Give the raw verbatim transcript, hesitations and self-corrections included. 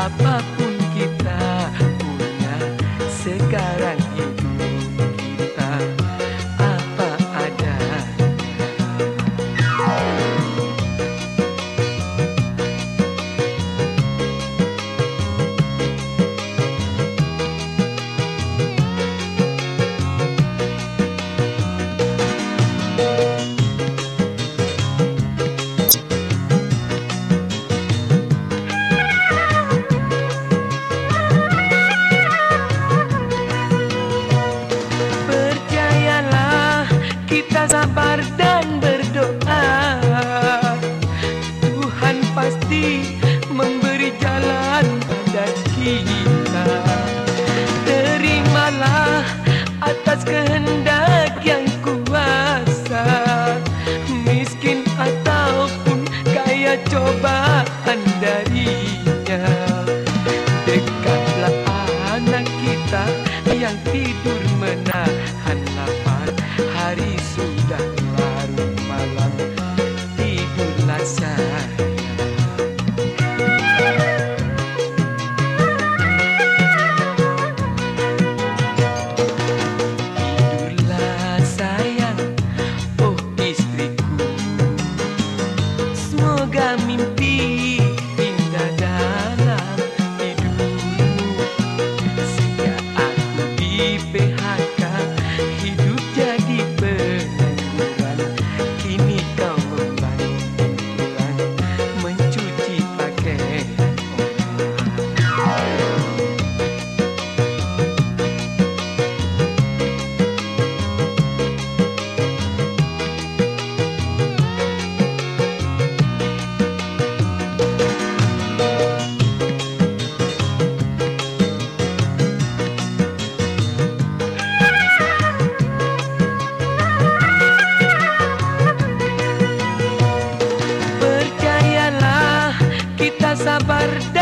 apapun kita punya sekarang, hidup kita apa adanya. Kita sabar dan berdoa, Tuhan pasti memberi jalan pada kita. Terimalah atas kehendak yang kuasa, miskin ataupun kaya cobaan darinya. Dekatlah anak kita yang tidur menahan lapar, hari sudah larut malam, tidurlah sayang. Tidurlah sayang, oh istriku, semoga mimpi indah dalam tidurmu. Sejak aku di P H K, hidup jadi pengangguran, kini kau membantu Tuhan mencuci pakaian orang. Percayalah, kita sabar dan